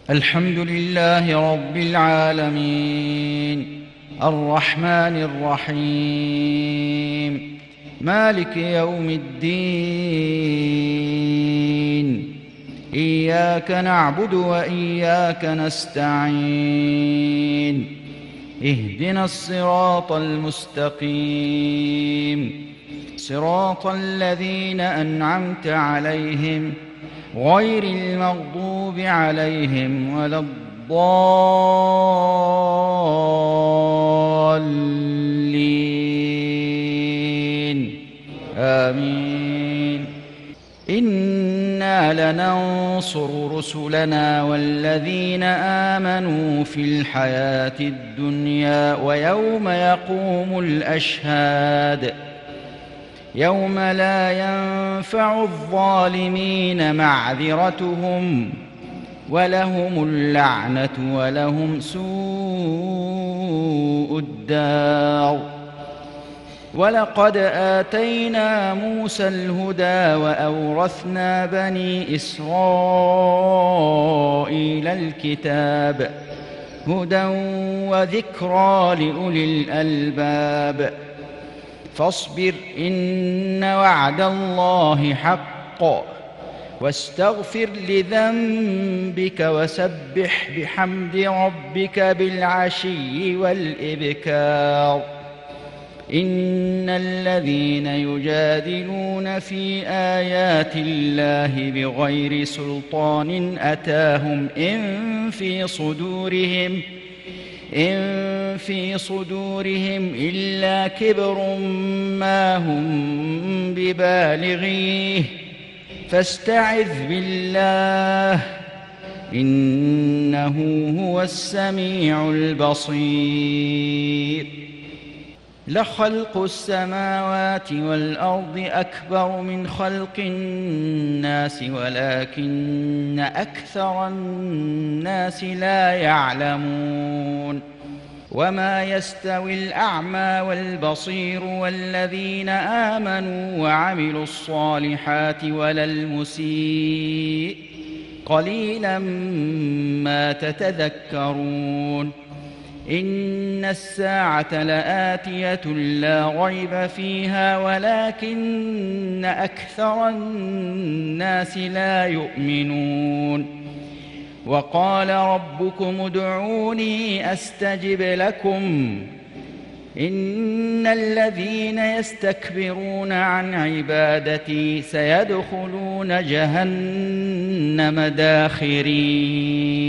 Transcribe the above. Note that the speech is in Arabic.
الحمد لله رب العالمين، الرحمن الرحيم، مالك يوم الدين. إياك نعبد وإياك نستعين. اهدنا الصراط المستقيم، صراط الذين أنعمت عليهم غير المغضوب عليهم ولا الضالين. آمين. إنا لننصر رسلنا والذين آمنوا في الحياة الدنيا ويوم يقوم الأشهاد، يوم لا ينفع الظالمين معذرتهم ولهم اللعنة ولهم سوء الدار. ولقد آتينا موسى الهدى وأورثنا بني إسرائيل الكتاب هدى وذكرى لأولي الألباب. فاصبر إن وعد الله حق واستغفر لذنبك وسبح بحمد ربك بالعشي والإبكار. إن الذين يجادلون في آيات الله بغير سلطان أتاهم إن في صدورهم إلا كبر ما هم ببالغيه فاستعذ بالله إنه هو السميع البصير. لخلق السماوات والأرض أكبر من خلق الناس ولكن أكثر الناس لا يعلمون. وما يستوي الأعمى والبصير والذين آمنوا وعملوا الصالحات ولا المسيء قليلا ما تتذكرون. إن الساعة لآتية لا ريب فيها ولكن أكثر الناس لا يؤمنون. وقال ربكم ادعوني أستجب لكم إن الذين يستكبرون عن عبادتي سيدخلون جهنم داخرين.